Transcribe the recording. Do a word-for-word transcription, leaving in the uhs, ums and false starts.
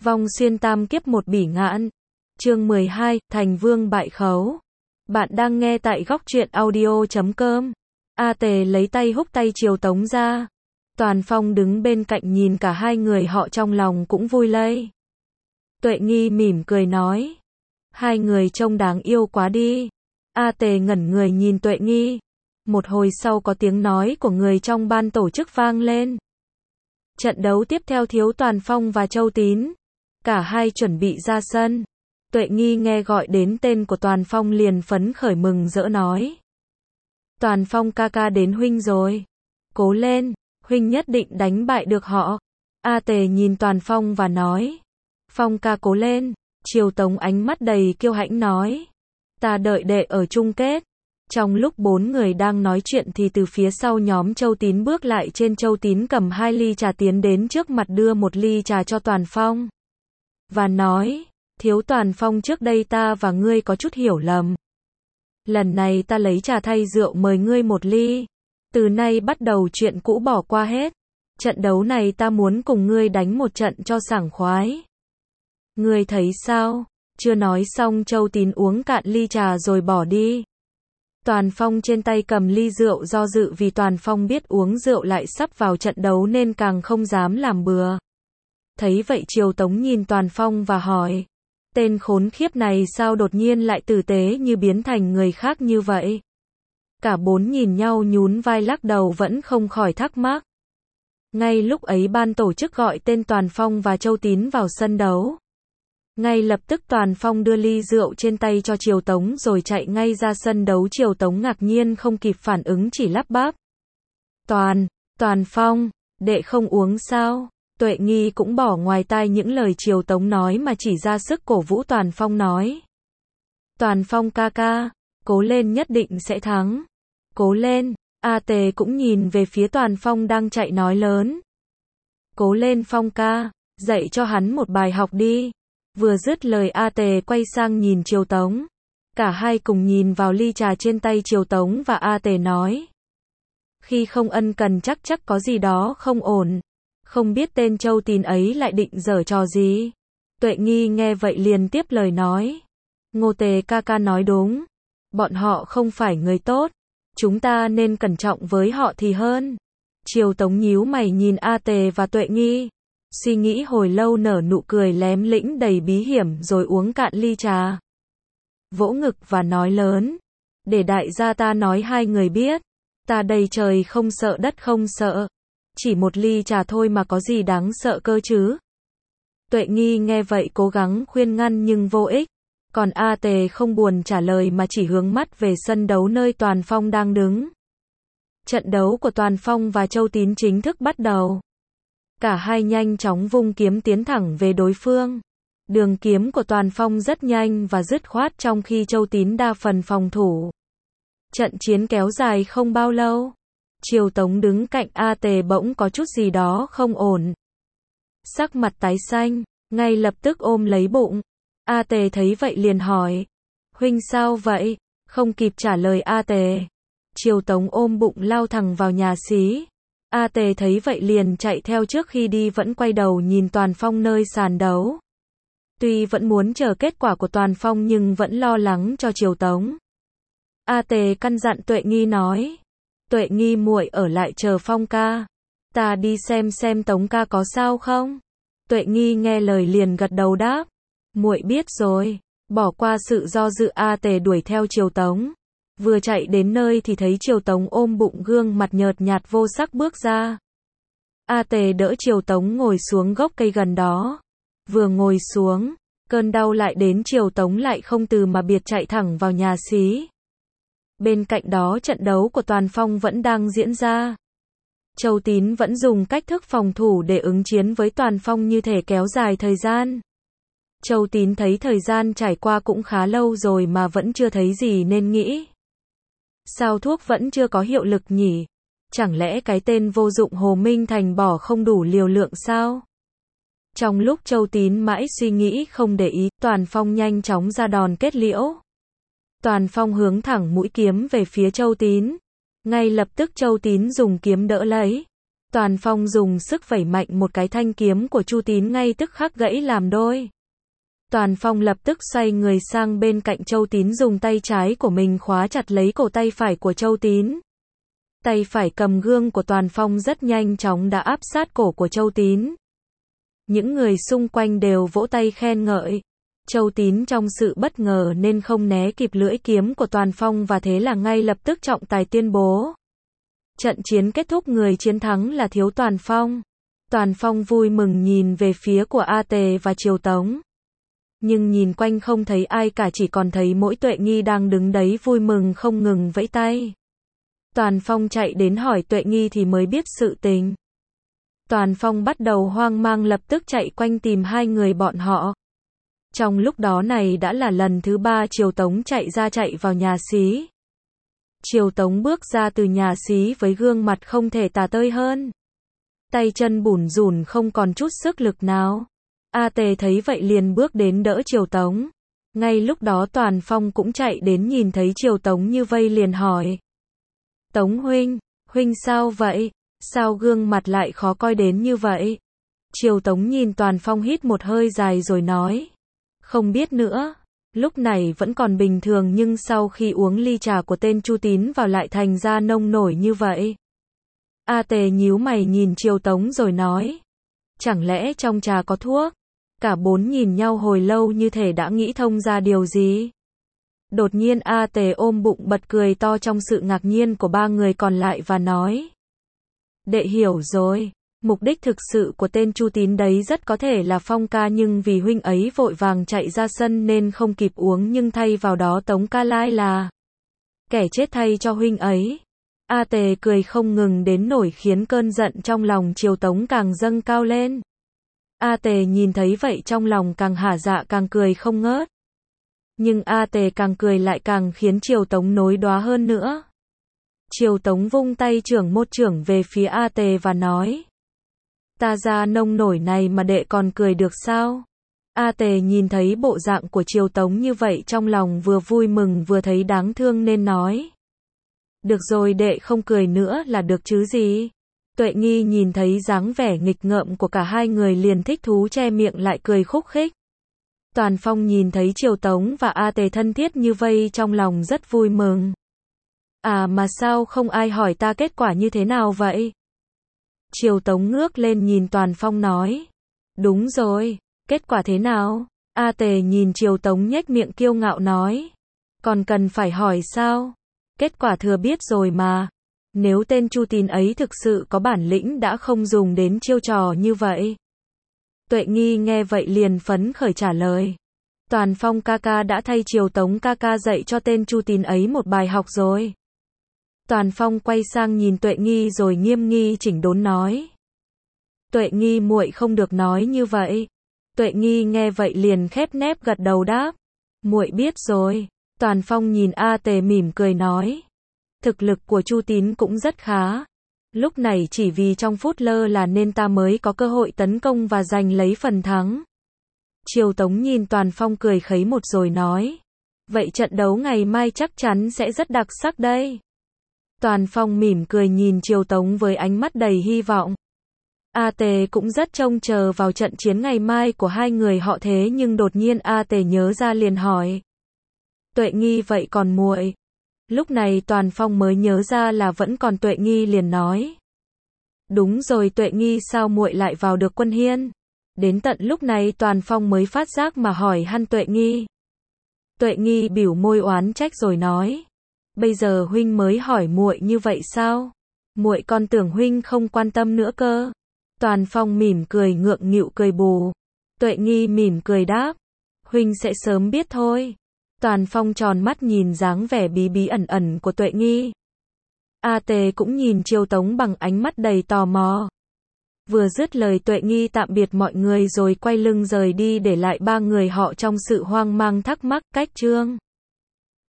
Vong xuyên tam kiếp một bỉ ngạn. Chương mười hai, Thành Vương bại khấu. Bạn đang nghe tại góc truyện audio chấm com. A Tề lấy tay húc tay Triều Tống ra. Toàn Phong đứng bên cạnh nhìn cả hai người họ trong lòng cũng vui lây. Tuệ Nghi mỉm cười nói. Hai người trông đáng yêu quá đi. A Tề ngẩn người nhìn Tuệ Nghi. Một hồi sau có tiếng nói của người trong ban tổ chức vang lên. Trận đấu tiếp theo thiếu Toàn Phong và Châu Tín. Cả hai chuẩn bị ra sân. Tuệ Nghi nghe gọi đến tên của Toàn Phong liền phấn khởi mừng rỡ nói. Toàn Phong ca ca đến huynh rồi. Cố lên, huynh nhất định đánh bại được họ. A Tề nhìn Toàn Phong và nói. Phong ca cố lên. Triều Tống ánh mắt đầy kiêu hãnh nói. Ta đợi đệ ở chung kết. Trong lúc bốn người đang nói chuyện thì từ phía sau nhóm Châu Tín bước lại trên. Châu Tín cầm hai ly trà tiến đến trước mặt đưa một ly trà cho Toàn Phong. Và nói, thiếu Toàn Phong trước đây ta và ngươi có chút hiểu lầm. Lần này ta lấy trà thay rượu mời ngươi một ly. Từ nay bắt đầu chuyện cũ bỏ qua hết. Trận đấu này ta muốn cùng ngươi đánh một trận cho sảng khoái. Ngươi thấy sao? Chưa nói xong Châu Tín uống cạn ly trà rồi bỏ đi. Toàn Phong trên tay cầm ly rượu do dự vì Toàn Phong biết uống rượu lại sắp vào trận đấu nên càng không dám làm bừa. Thấy vậy Triều Tống nhìn Toàn Phong và hỏi. Tên khốn khiếp này sao đột nhiên lại tử tế như biến thành người khác như vậy? Cả bốn nhìn nhau nhún vai lắc đầu vẫn không khỏi thắc mắc. Ngay lúc ấy ban tổ chức gọi tên Toàn Phong và Châu Tín vào sân đấu. Ngay lập tức Toàn Phong đưa ly rượu trên tay cho Triều Tống rồi chạy ngay ra sân đấu. Triều Tống ngạc nhiên không kịp phản ứng chỉ lắp bắp. Toàn, Toàn Phong, đệ không uống sao? Tuệ Nghi cũng bỏ ngoài tai những lời Triều Tống nói mà chỉ ra sức cổ vũ Toàn Phong nói. Toàn Phong ca ca, cố lên nhất định sẽ thắng. Cố lên, A Tề cũng nhìn về phía Toàn Phong đang chạy nói lớn. Cố lên Phong ca, dạy cho hắn một bài học đi. Vừa dứt lời A Tề quay sang nhìn Triều Tống. Cả hai cùng nhìn vào ly trà trên tay Triều Tống và A Tề nói. Khi không ân cần chắc chắc có gì đó không ổn. Không biết tên Châu Tín ấy lại định giở trò gì. Tuệ Nghi nghe vậy liền tiếp lời nói. Ngô Tề ca ca nói đúng. Bọn họ không phải người tốt. Chúng ta nên cẩn trọng với họ thì hơn. Triều Tống nhíu mày nhìn A Tề và Tuệ Nghi. Suy nghĩ hồi lâu nở nụ cười lém lĩnh đầy bí hiểm rồi uống cạn ly trà. Vỗ ngực và nói lớn. Để đại gia ta nói hai người biết. Ta đây trời không sợ đất không sợ. Chỉ một ly trà thôi mà có gì đáng sợ cơ chứ. Tuệ Nghi nghe vậy cố gắng khuyên ngăn nhưng vô ích. Còn A Tề không buồn trả lời mà chỉ hướng mắt về sân đấu nơi Toàn Phong đang đứng. Trận đấu của Toàn Phong và Châu Tín chính thức bắt đầu. Cả hai nhanh chóng vung kiếm tiến thẳng về đối phương. Đường kiếm của Toàn Phong rất nhanh và dứt khoát trong khi Châu Tín đa phần phòng thủ. Trận chiến kéo dài không bao lâu. Triều Tống đứng cạnh A Tề bỗng có chút gì đó không ổn. Sắc mặt tái xanh, ngay lập tức ôm lấy bụng. A Tề thấy vậy liền hỏi. Huynh sao vậy? Không kịp trả lời A Tề. Triều Tống ôm bụng lao thẳng vào nhà xí. A Tề thấy vậy liền chạy theo trước khi đi vẫn quay đầu nhìn Toàn Phong nơi sàn đấu. Tuy vẫn muốn chờ kết quả của Toàn Phong nhưng vẫn lo lắng cho Triều Tống. A Tề căn dặn Tuệ Nghi nói. Tuệ Nghi muội ở lại chờ Phong ca. Ta đi xem xem Tống ca có sao không? Tuệ Nghi nghe lời liền gật đầu đáp. Muội biết rồi. Bỏ qua sự do dự A Tề đuổi theo Triều Tống. Vừa chạy đến nơi thì thấy Triều Tống ôm bụng gương mặt nhợt nhạt vô sắc bước ra. A Tề đỡ Triều Tống ngồi xuống gốc cây gần đó. Vừa ngồi xuống, cơn đau lại đến Triều Tống lại không từ mà biệt chạy thẳng vào nhà xí. Bên cạnh đó trận đấu của Toàn Phong vẫn đang diễn ra. Châu Tín vẫn dùng cách thức phòng thủ để ứng chiến với Toàn Phong như thể kéo dài thời gian. Châu Tín thấy thời gian trải qua cũng khá lâu rồi mà vẫn chưa thấy gì nên nghĩ. Sao thuốc vẫn chưa có hiệu lực nhỉ? Chẳng lẽ cái tên vô dụng Hồ Minh Thành bỏ không đủ liều lượng sao? Trong lúc Châu Tín mãi suy nghĩ không để ý, Toàn Phong nhanh chóng ra đòn kết liễu. Toàn Phong hướng thẳng mũi kiếm về phía Châu Tín. Ngay lập tức Châu Tín dùng kiếm đỡ lấy. Toàn Phong dùng sức vẩy mạnh một cái thanh kiếm của Chu Tín ngay tức khắc gãy làm đôi. Toàn Phong lập tức xoay người sang bên cạnh Châu Tín dùng tay trái của mình khóa chặt lấy cổ tay phải của Châu Tín. Tay phải cầm gương của Toàn Phong rất nhanh chóng đã áp sát cổ của Châu Tín. Những người xung quanh đều vỗ tay khen ngợi. Châu Tín trong sự bất ngờ nên không né kịp lưỡi kiếm của Toàn Phong và thế là ngay lập tức trọng tài tuyên bố. Trận chiến kết thúc, người chiến thắng là Thiếu Toàn Phong. Toàn Phong vui mừng nhìn về phía của A Tề và Triều Tống. Nhưng nhìn quanh không thấy ai cả, chỉ còn thấy mỗi Tuệ Nghi đang đứng đấy vui mừng không ngừng vẫy tay. Toàn Phong chạy đến hỏi Tuệ Nghi thì mới biết sự tình. Toàn Phong bắt đầu hoang mang lập tức chạy quanh tìm hai người bọn họ. Trong lúc đó này đã là lần thứ ba Triều Tống chạy ra chạy vào nhà xí. Triều Tống bước ra từ nhà xí với gương mặt không thể tả tơi hơn. Tay chân bủn rủn không còn chút sức lực nào. A Tề thấy vậy liền bước đến đỡ Triều Tống. Ngay lúc đó Toàn Phong cũng chạy đến nhìn thấy Triều Tống như vây liền hỏi. Tống huynh, huynh sao vậy? Sao gương mặt lại khó coi đến như vậy? Triều Tống nhìn Toàn Phong hít một hơi dài rồi nói. Không biết nữa. Lúc này vẫn còn bình thường nhưng sau khi uống ly trà của tên Chu Tín vào lại thành ra nông nổi như vậy. A Tề nhíu mày nhìn Triều Tống rồi nói. Chẳng lẽ trong trà có thuốc? Cả bốn nhìn nhau hồi lâu như thể đã nghĩ thông ra điều gì. Đột nhiên A Tề ôm bụng bật cười to trong sự ngạc nhiên của ba người còn lại và nói. Đệ hiểu rồi. Mục đích thực sự của tên Chu Tín đấy rất có thể là Phong ca, nhưng vì huynh ấy vội vàng chạy ra sân nên không kịp uống, nhưng thay vào đó Tống ca lai là kẻ chết thay cho huynh ấy. A Tề cười không ngừng đến nổi khiến cơn giận trong lòng Triều Tống càng dâng cao lên. A Tề nhìn thấy vậy trong lòng càng hả dạ càng cười không ngớt. Nhưng A Tề càng cười lại càng khiến Triều Tống nối đoá hơn nữa. Triều Tống vung tay trưởng một trưởng về phía A Tề và nói. Ta ra nông nổi này mà đệ còn cười được sao? A Tề nhìn thấy bộ dạng của Triều Tống như vậy trong lòng vừa vui mừng vừa thấy đáng thương nên nói. Được rồi, đệ không cười nữa là được chứ gì? Tuệ Nghi nhìn thấy dáng vẻ nghịch ngợm của cả hai người liền thích thú che miệng lại cười khúc khích. Toàn Phong nhìn thấy Triều Tống và A Tề thân thiết như vây trong lòng rất vui mừng. À mà sao không ai hỏi ta kết quả như thế nào vậy? Triều Tống ngước lên nhìn Toàn Phong nói. Đúng rồi, kết quả thế nào? A Tề nhìn Triều Tống nhếch miệng kiêu ngạo nói. Còn cần phải hỏi sao? Kết quả thừa biết rồi mà. Nếu tên Chu Tín ấy thực sự có bản lĩnh đã không dùng đến chiêu trò như vậy. Tuệ Nghi nghe vậy liền phấn khởi trả lời. Toàn Phong ca ca đã thay Triều Tống ca ca dạy cho tên Chu Tín ấy một bài học rồi. Toàn Phong quay sang nhìn Tuệ Nghi rồi nghiêm nghị chỉnh đốn nói. Tuệ Nghi muội không được nói như vậy. Tuệ Nghi nghe vậy liền khép nép gật đầu đáp. Muội biết rồi. Toàn Phong nhìn A Tề mỉm cười nói. Thực lực của Chu Tín cũng rất khá. Lúc này chỉ vì trong phút lơ là nên ta mới có cơ hội tấn công và giành lấy phần thắng. Triều Tống nhìn Toàn Phong cười khấy một rồi nói. Vậy trận đấu ngày mai chắc chắn sẽ rất đặc sắc đây. Toàn Phong mỉm cười nhìn Triều Tống với ánh mắt đầy hy vọng. A Tề cũng rất trông chờ vào trận chiến ngày mai của hai người họ, thế nhưng đột nhiên A Tề nhớ ra liền hỏi. Tuệ Nghi vậy còn muội? Lúc này Toàn Phong mới nhớ ra là vẫn còn Tuệ Nghi liền nói. Đúng rồi, Tuệ Nghi sao muội lại vào được Quân Hiên? Đến tận lúc này Toàn Phong mới phát giác mà hỏi han Tuệ Nghi. Tuệ Nghi bĩu môi oán trách rồi nói. Bây giờ huynh mới hỏi muội như vậy sao? Muội còn tưởng huynh không quan tâm nữa cơ. Toàn Phong mỉm cười ngượng nghịu cười bù. Tuệ Nghi mỉm cười đáp. Huynh sẽ sớm biết thôi. Toàn Phong tròn mắt nhìn dáng vẻ bí bí ẩn ẩn của Tuệ Nghi. A Tề cũng nhìn Triều Tống bằng ánh mắt đầy tò mò. Vừa dứt lời Tuệ Nghi tạm biệt mọi người rồi quay lưng rời đi để lại ba người họ trong sự hoang mang thắc mắc. Cách chương